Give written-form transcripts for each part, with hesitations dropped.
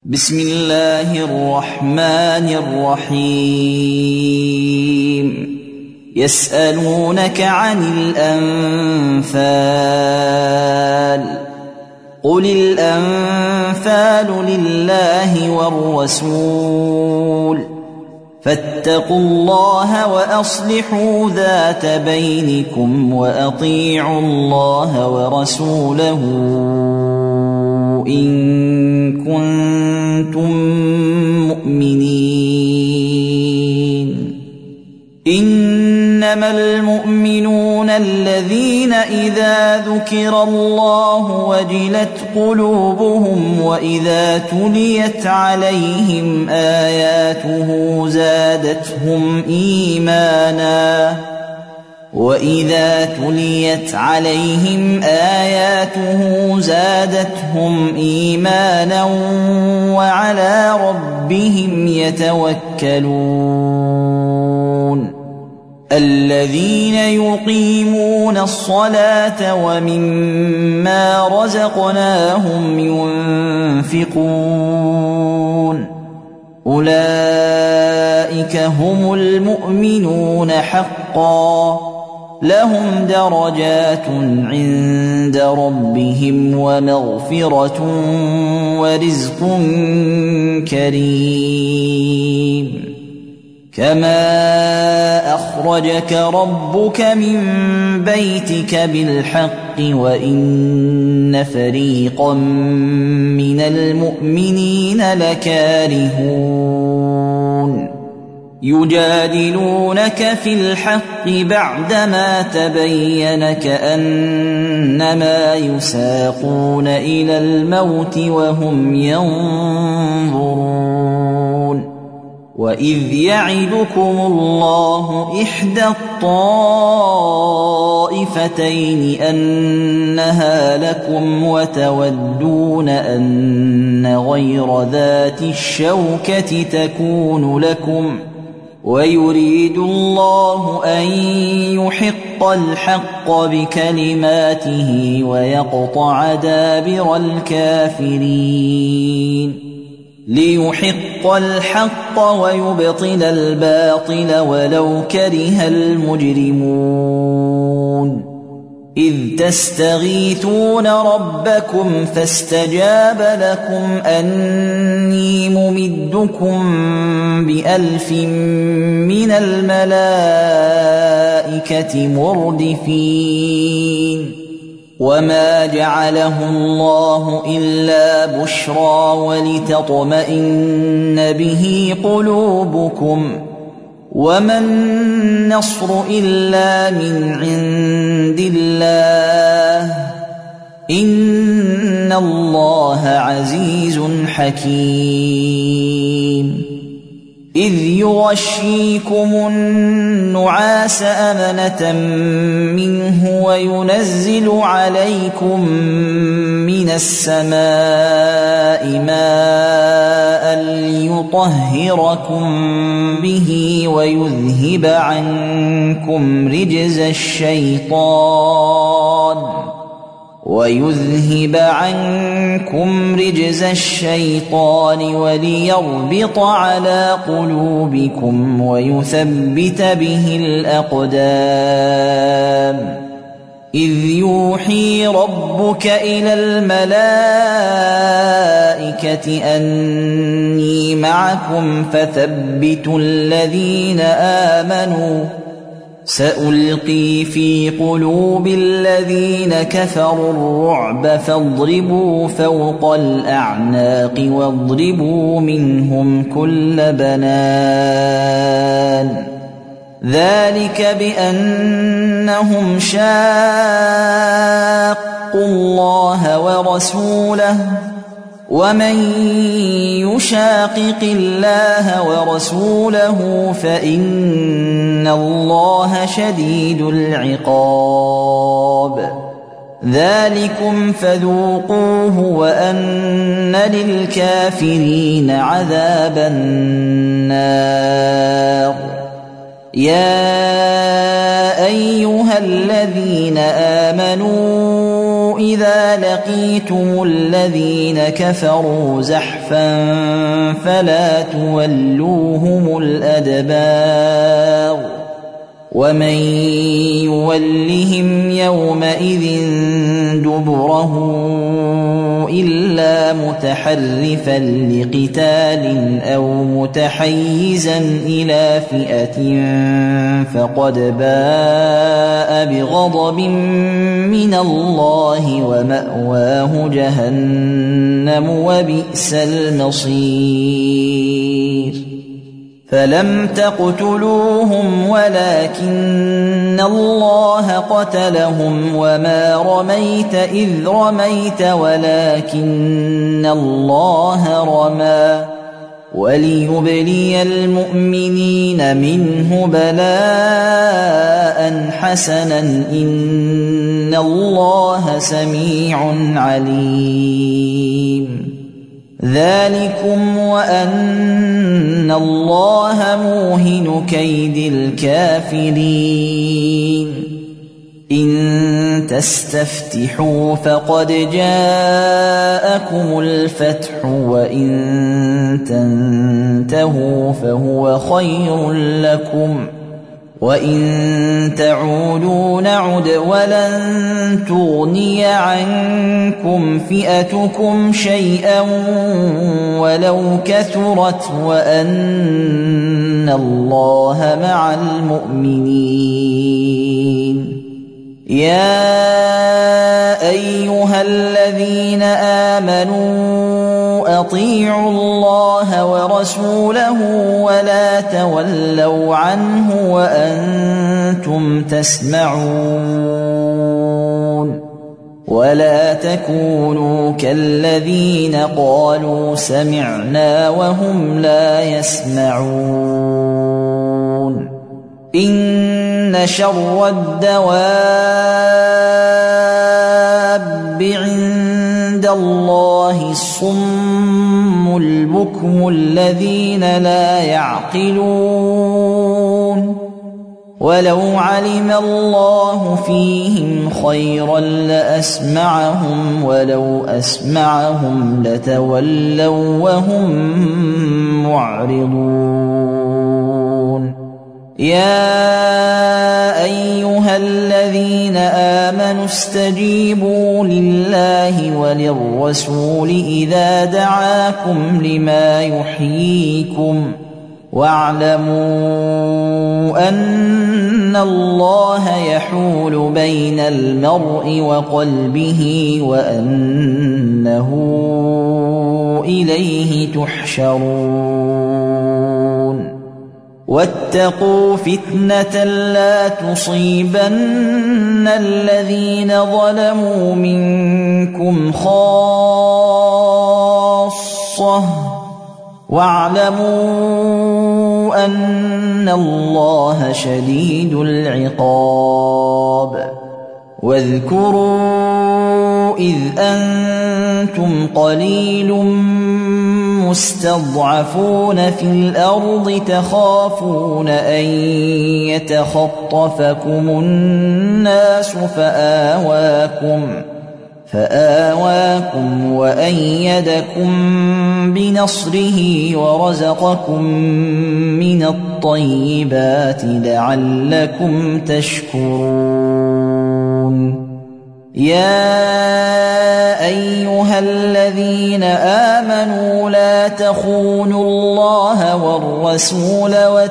بسم الله الرحمن الرحيم يسألونك عن الأنفال قل الأنفال لله والرسول فاتقوا الله وأصلحوا ذات بينكم وأطيعوا الله ورسوله إن كنتم مؤمنين إنما المؤمنون الذين إذا ذكر الله وجلت قلوبهم وإذا تليت عليهم آياته زادتهم إيمانا وعلى ربهم يتوكلون الذين يقيمون الصلاة ومما رزقناهم ينفقون أولئك هم المؤمنون حقا لهم درجات عند ربهم ومغفرة ورزق كريم كما أخرجك ربك من بيتك بالحق وإن فريقا من المؤمنين لكارهون يجادلونك في الحق بعدما تبين كأنما يساقون إلى الموت وهم ينظرون وإذ يعدكم الله إحدى الطائفتين أنها لكم وتودون أن غير ذات الشوكة تكون لكم ويريد الله أن يحق الحق بكلماته ويقطع دابر الكافرين ليحق الحق ويبطل الباطل ولو كره المجرمون إذ تستغيثون ربكم فاستجاب لكم أني ممدكم ب1000 من الملائكة مردفين وما جعله الله إلا بشرى ولتطمئن به قلوبكم وما النصر إلا من عند الله إن الله عزيز حكيم إذ يغشيكم النعاس أمنة منه وينزل عليكم من السماء ماء ليطهركم به ويذهب عنكم رجز الشيطان وليربط على قلوبكم ويثبت به الأقدام إذ يوحي ربك إلى الملائكة أني معكم فثبتوا الذين آمنوا سألقي في قلوب الذين كفروا الرعب فاضربوا فوق الأعناق واضربوا منهم كل بنان ذلك بأنهم شاقوا الله ورسوله ومن يشاقق الله ورسوله فإن الله شديد العقاب ذلكم فذوقوه وأن للكافرين عذاب النار يا أيها الذين آمنوا إذا لقيتم الذين كفروا زحفا فلا تولوهم الأدبار ومن يولهم يومئذ دبره إلا متحرفا لقتال أو متحيزا إلى فئة فقد باء بغضب من الله ومأواه جهنم وبئس المصير فلم تقتلوهم ولكن الله قتلهم وما رميت إذ رميت ولكن الله رمى وليبلي المؤمنين منه بلاء حسنا إن الله سميع عليم ذلكم وأن الله موهن كيد الكافرين إن تستفتحوا فقد جاءكم الفتح وإن تنتهوا فهو خير لكم وإن تعودوا نعد ولن تغني عنكم فئتكم شيئا ولو كثرت وأن الله مع المؤمنين يا أيها الذين آمنوا أطيعوا الله ورسوله ولا تولوا عنه وأنتم تسمعون ولا تكونوا كالذين قالوا سمعنا وهم لا يسمعون إن شر الدواب عند الله الصم البكم الذين لا يعقلون ولو علم الله فيهم خيرا لأسمعهم ولو أسمعهم لتولوا وهم معرضون يا أيها الذين آمنوا استجيبوا لله وللرسول إذا دعاكم لما يحييكم واعلموا أن الله يحول بين المرء وقلبه وأنه إليه تحشرون واتقوا فتنة لا تصيبن الذين ظلموا منكم خاصة واعلموا أن الله شديد العقاب واذكروا إذ أنتم قليل مستضعفون في الأرض تخافون أن يتخطفكم الناس فآواكم وأيدكم بنصره ورزقكم من الطيبات لعلكم تشكرون يا أيها الذين آمنوا لا تخونوا الله والرسول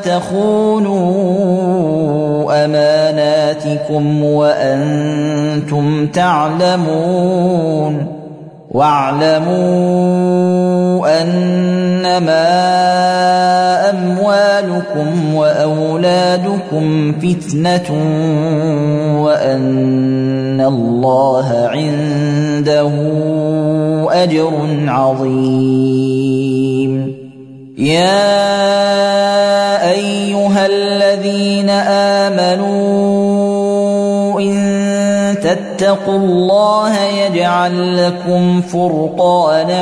وتخونوا أماناتكم وأنتم تعلمون واعلموا أنما أموالكم وأولادكم فتنة وأن الله عنده أجر عظيم يا أيها الذين آمنوا إن تتقوا الله يجعل لكم فرقانا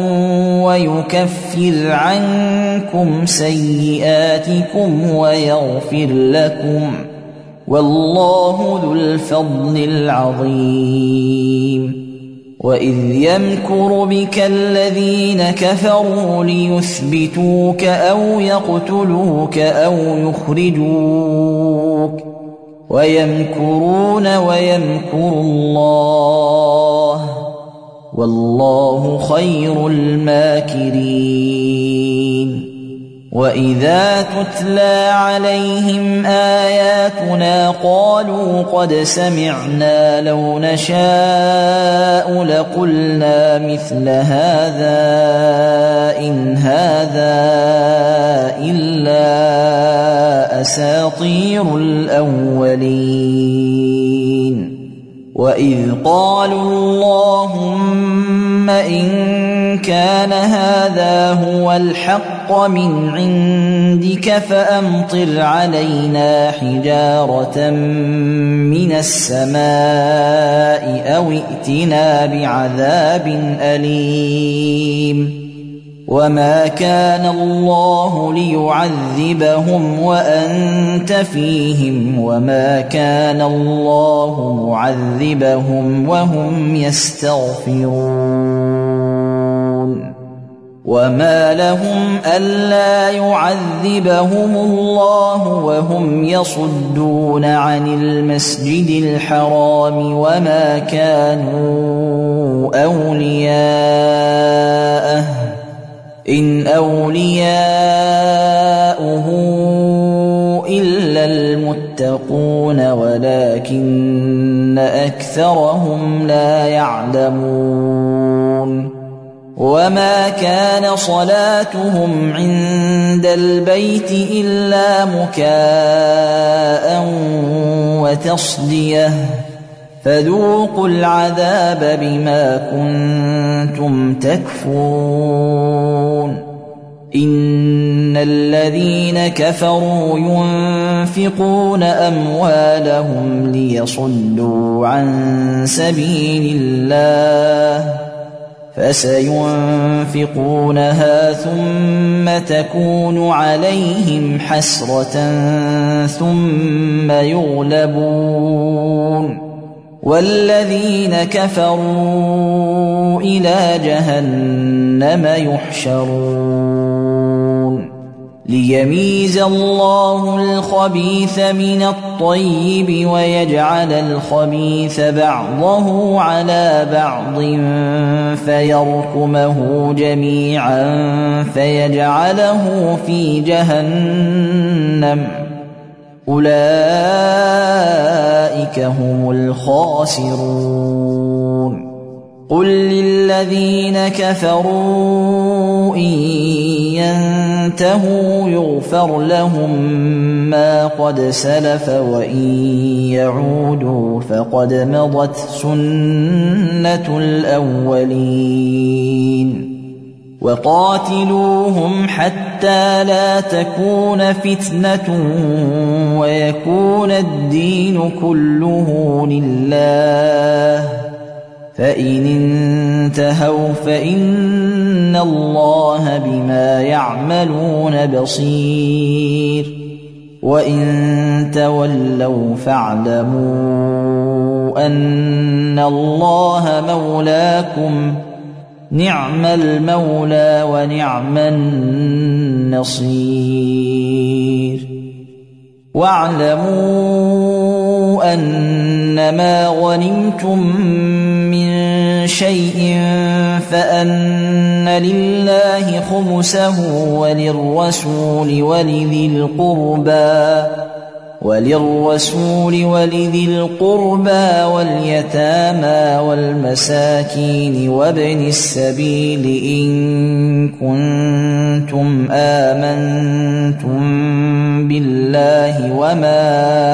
ويكفر عنكم سيئاتكم ويغفر لكم والله ذو الفضل العظيم وإذ يمكر بك الذين كفروا ليثبتوك أو يقتلوك أو يخرجوك ويمكرون ويمكر الله والله خير الماكرين وإذا تتلى عليهم آياتنا قالوا قد سمعنا لو نشاء لقلنا مثل هذا إن هذا إلا أساطير الأولين وإذ قالوا اللهم إن كان هذا هو الحق من عندك فأمطر علينا حجارة من السماء أو ائتنا بعذاب أليم وما كان الله ليعذبهم وأنت فيهم وما كان الله معذبهم وهم يستغفرون وما لهم ألا يعذبهم الله وهم يصدون عن المسجد الحرام وما كانوا أولياءه إن أولياؤه إلا المتقون ولكن أكثرهم لا يعلمون وما كان صلاتهم عند البيت إلا مكاء وتصدية فذوقوا العذاب بما كنتم تكفرون إن الذين كفروا ينفقون أموالهم ليصدوا عن سبيل الله فسينفقونها ثم تكون عليهم حسرة ثم يغلبون والذين كفروا إلى جهنم يحشرون ليميز الله الخبيث من الطيب ويجعل الخبيث بعضه على بعض فيركمه جميعا فيجعله في جهنم أولئك هم الخاسرون قل للذين كفروا إن ينتهوا يغفر لهم ما قد سلف وإن يعودوا فقد مضت سنة الأولين وقاتلوهم حتى لا تكون فتنة ويكون الدين كله لله فإن انتهوا فإن الله بما يعملون بصير وإن تولوا فاعلموا أن الله مولاكم نعم المولى ونعم النصير واعلموا أنما غنمتم من شيء فأن لله خمسه وللرسول ولذي القربى واليتامى والمساكين وابن السبيل إن كنتم آمنتم بالله وما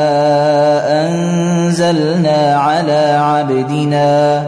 أنزلنا على عبدنا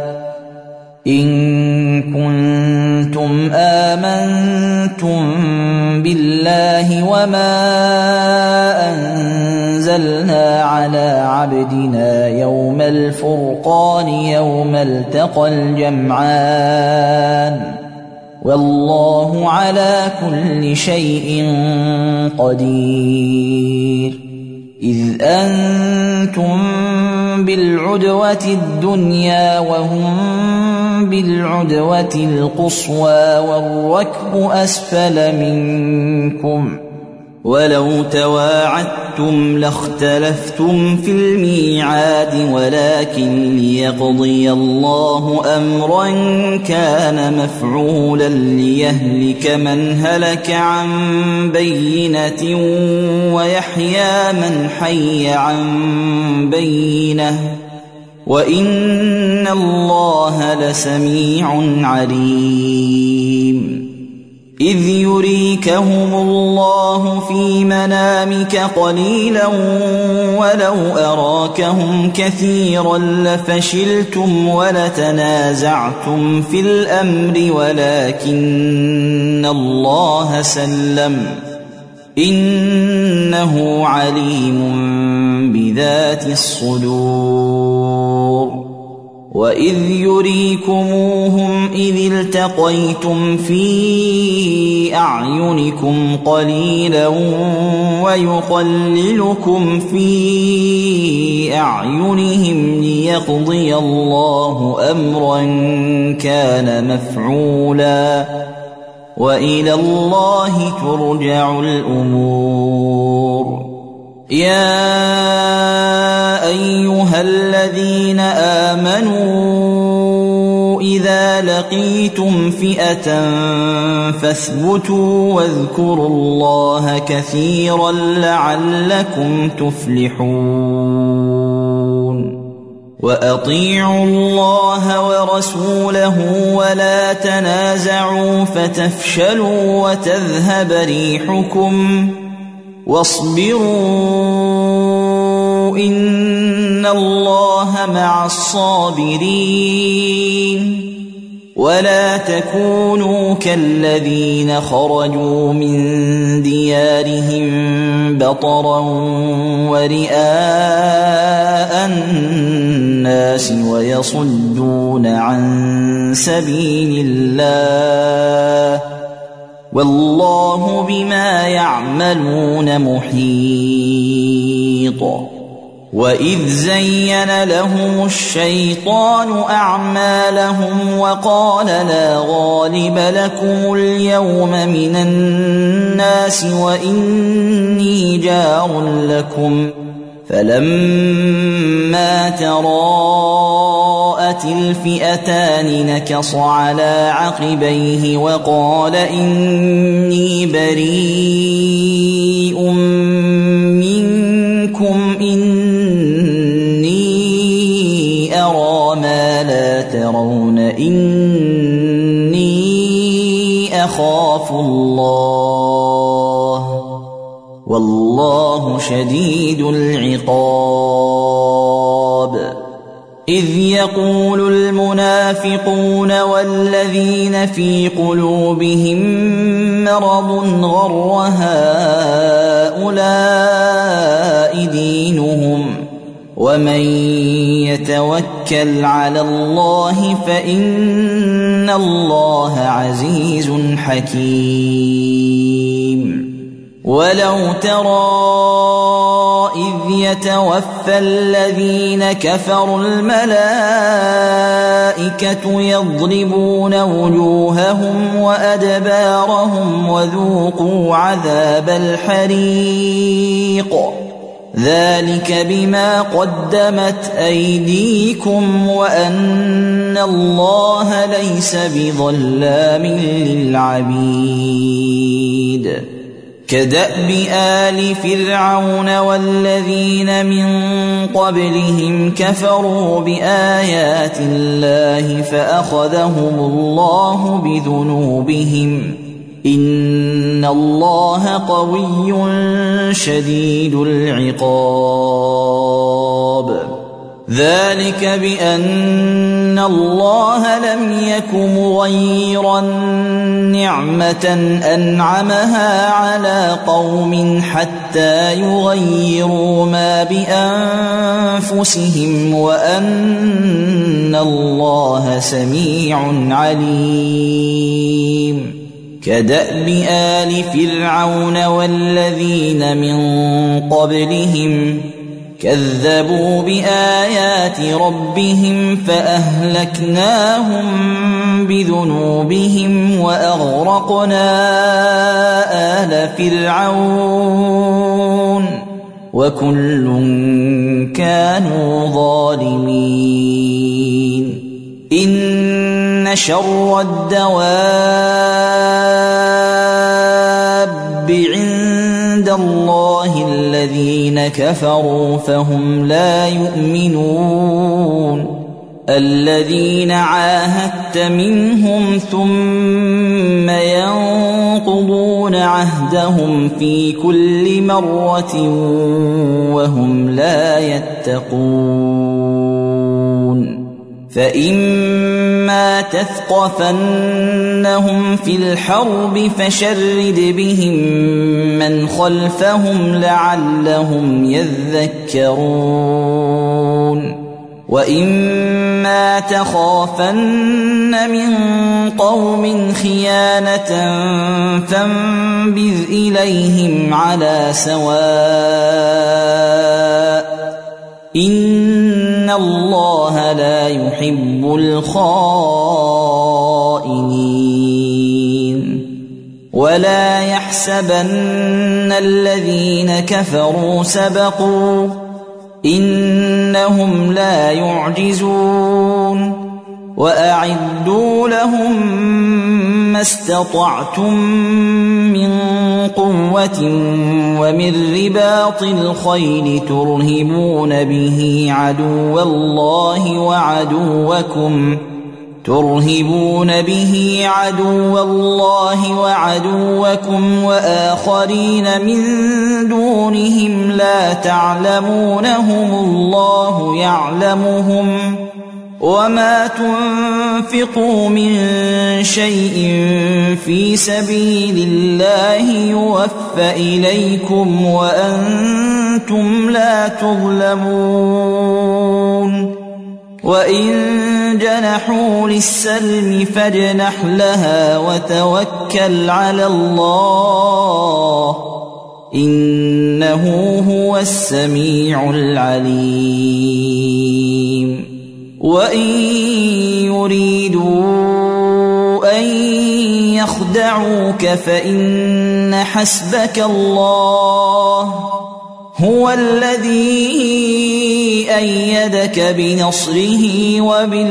يوم الفرقان يوم التقى الجمعان والله على كل شيء قدير إذ أنتم بالعدوة الدنيا وهم بالعدوة القصوى والركب أسفل منكم ولو تواعدتم لاختلفتم في الميعاد ولكن ليقضي الله أمرا كان مفعولا ليهلك من هلك عن بينة ويحيى من حي عن بينة وإن الله لسميع عليم إذ يريكهم الله في منامك قليلا ولو أراكهم كثيرا لفشلتم ولتنازعتم في الأمر ولكن الله سلم إنه عليم بذات الصدور وإذ يريكموهم إذ التقيتم في أعينكم قليلا ويقللكم في أعينهم ليقضي الله أمرا كان مفعولا وإلى الله ترجع الأمور يا أيها الذين آمنوا إذا لقيتم فئة فاثبتوا واذكروا الله كثيرا لعلكم تفلحون وأطيعوا الله ورسوله ولا تنازعوا فتفشلوا وتذهب ريحكم واصبروا إن الله مع الصابرين ولا تكونوا كالذين خرجوا من ديارهم بطرا ورئاء الناس ويصدون عن سبيل الله والله بما يعملون محيط وإذ زين لهم الشيطان أعمالهم وقال لا غالب لكم اليوم من الناس وإني جار لكم فلما تراءت الفئتان نكص على عقبيه وقال إني بريء منكم إني أرى ما لا ترون إني أخاف الله والله شديد العقاب إذ يقول المنافقون والذين في قلوبهم مرض غر هؤلاء دينهم ومن يتوكل على الله فإن الله عزيز حكيم ولو ترى إذ يتوفى الذين كفروا الملائكة يضربون وجوههم وأدبارهم وذوقوا عذاب الحريق ذلك بما قدمت أيديكم وأن الله ليس بظلام للعبيد كدأب آل فرعون والذين من قبلهم كفروا بآيات الله فأخذهم الله بذنوبهم إن الله قوي شديد العقاب ذلك بأن الله لم يك مغيرا نعمة أنعمها على قوم حتى يغيروا ما بأنفسهم وأن الله سميع عليم كدأب آل فرعون والذين من قبلهم كذبوا بآيات ربهم فأهلكناهم بذنوبهم وأغرقنا آل فرعون وكل كانوا ظالمين إن شر الدواب عند الله الذين كفروا فهم لا يؤمنون الذين عاهدت منهم ثم ينقضون عهدهم في كل مرة وهم لا يتقون فإما تثقفنهم في الحرب فشرد بهم من خلفهم لعلهم يذكرون وإما تخافن من قوم خيانة فانبذ إليهم على سواء إن الله لا يحب الخائنين ولا يحسبن الذين كفروا سبقوا إنهم لا يعجزون وأعدوا لهم ما استطعتم من قوة ومن رباط الخيل ترهبون به عدو الله وعدوكم وآخرين من دونهم لا تعلمونهم الله يعلمهم وما تنفقوا من شيء في سبيل الله يوفى إليكم وأنتم لا تظلمون وإن جنحوا للسلم فاجنح لها وتوكل على الله إنه هو السميع العليم وإن يريدوا أن يخدعوك فإن حسبك الله هو الذي أيدك بنصره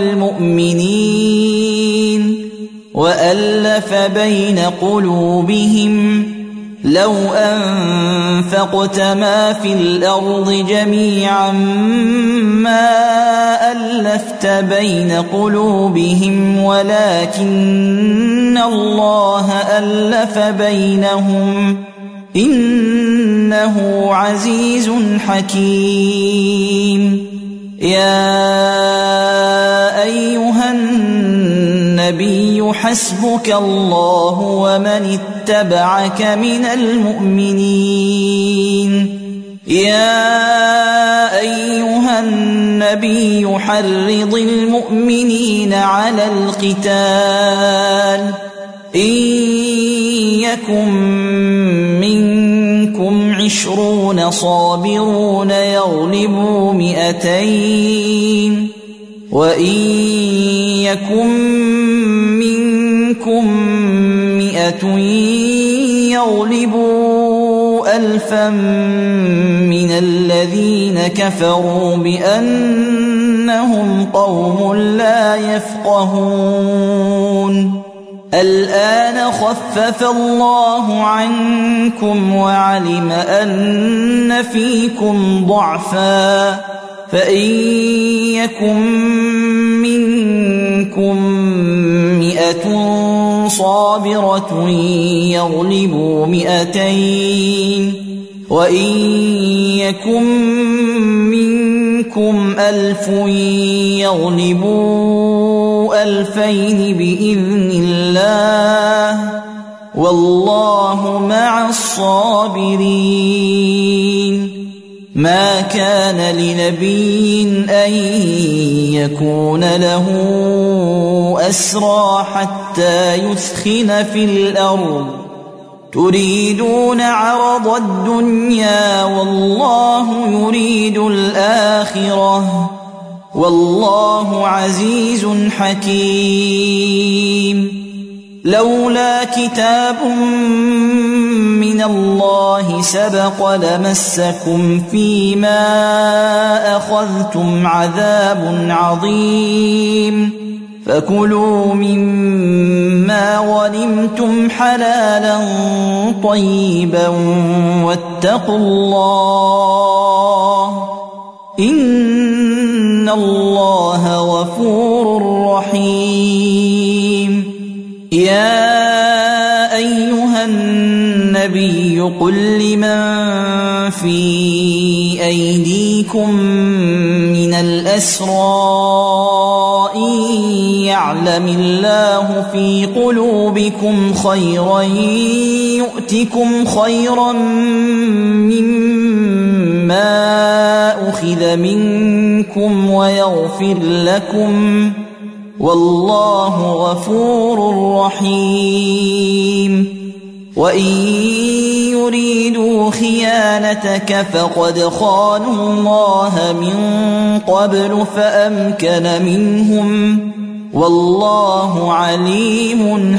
وبالمؤمنين وألف بين قلوبهم لو أنفقت ما في الأرض جميعا ما ألفت بين قلوبهم ولكن الله ألف بينهم إنه عزيز حكيم يا أيها النبي حسبك الله ومن اتبعك من المؤمنين يا أيها النبي حرض المؤمنين على القتال إن يكن منكم 20 صابرون يغلبوا 200 وإن يكن منكم 100 يغلبوا 1000 من الذين كفروا بأنهم قوم لا يفقهون الآن خفف الله عنكم وعلم أن فيكم ضعفا فإن يكن منكم 100 صابرة يغلبوا 200 وإن يكن منكم 1000 يغلبوا 2000 بإذن الله والله مع الصابرين ما كان لنبي أن يكون له أسرى حتى يثخن في الأرض تريدون عرض الدنيا والله يريد الآخرة والله عزيز حكيم لولا كتاب من الله سبق لمسكم فيما أخذتم عذاب عظيم فكلوا مما غنمتم حلالا طيبا واتقوا الله إن الله غفور رحيم يا أيها النبي قل لمن في أيديكم من الأسرى إن يعلم الله في قلوبكم خيرا يؤتكم خيرا مما أخذ منكم ويغفر لكم والله غفور رحيم وإن يريدوا خيانتك فقد خانوا الله من قبل فأمكن منهم والله عليم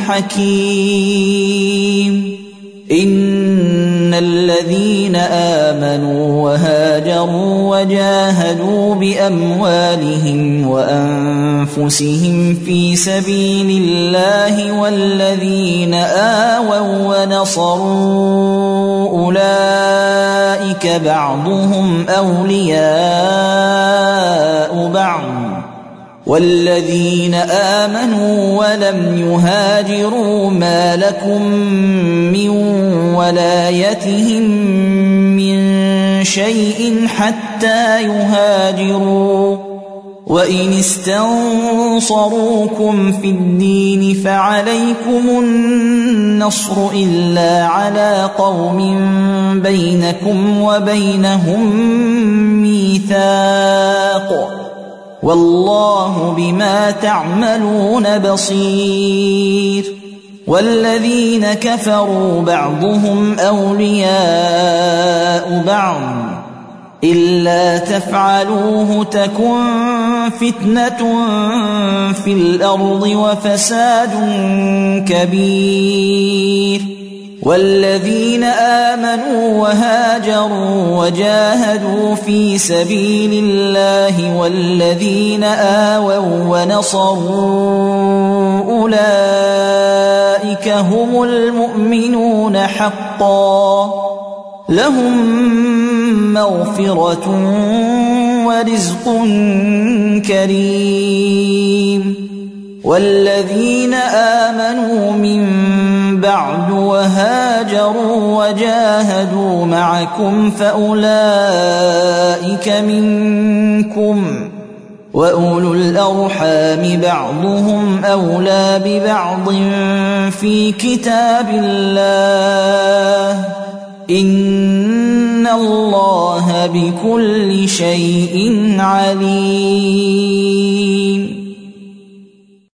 حكيم إن الذين آمنوا وهاجروا وجاهدوا بأموالهم وأنفسهم في سبيل الله والذين آووا ونصروا أولئك بعضهم أولياء بعض والذين آمنوا ولم يهاجروا ما لكم من ولايتهم من شيء حتى يهاجروا وإن استنصروكم في الدين فعليكم النصر إلا على قوم بينكم وبينهم ميثاق والله بما تعملون بصير والذين كفروا بعضهم أولياء بعض إلا تفعلوه تكن فتنة في الأرض وفساد كبير والذين آمنوا وهاجروا وجاهدوا في سبيل الله والذين آووا ونصروا أولئك هم المؤمنون حقا لهم مغفرة ورزق كريم والذين آمنوا من بعد وهاجروا وجاهدوا معكم فأولئك منكم وأولو الأرحام بعضهم أولى ببعض في كتاب الله إن الله بكل شيء عليم